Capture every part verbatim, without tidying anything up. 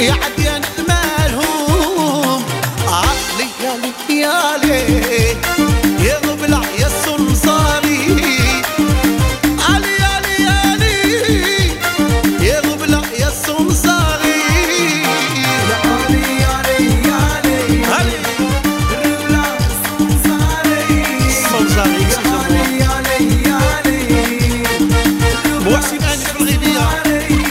يا عديان مالهم عقلي يالي يالي يا غبلع يا الصنصاري علي علي علي يا غبلع يا الصنصاري يا علي علي علي علي الغبلع الصنصاري الصنصاري يا علي علي علي محسن أني في الغنية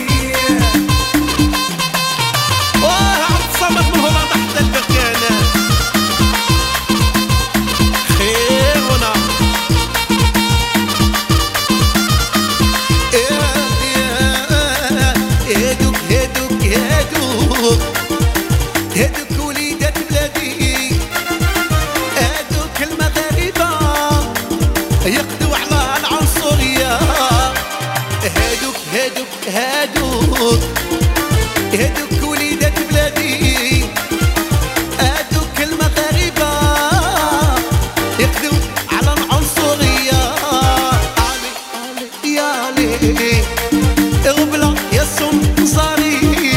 هادوك وليدات بلادي هادوك المغاربة يقضوا على العنصرية هادوك هادوك هادوك هادوك وليدات بلادي هادوك المغاربة يقضوا على العنصرية علي علي يالي غبلة يا الصنصاري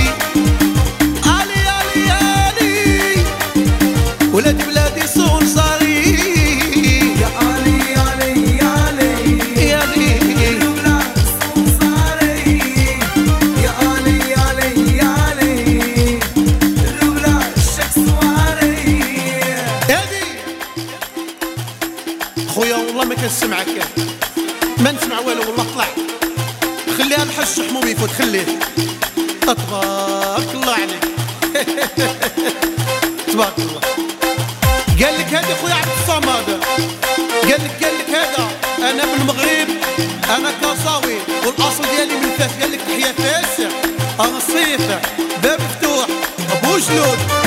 ولاد بلادي صنصاري يا علي علي علي يا علي الغبلة صنصاري يا علي علي علي الغبلة الشكسواري هادي خويا والله ما كنسمعك ما نسمع والو والله طلع خليها الحش حمومي يفوت خليه تبارك الله عليك تبارك الله قال لك هذا خويا عبد الصمد قال لك قال لك هذا انا من المغرب انا كاصاوي والاصل ديالي من فاس قال لك تحيا فاس الصيف باب مفتوح ابو جلود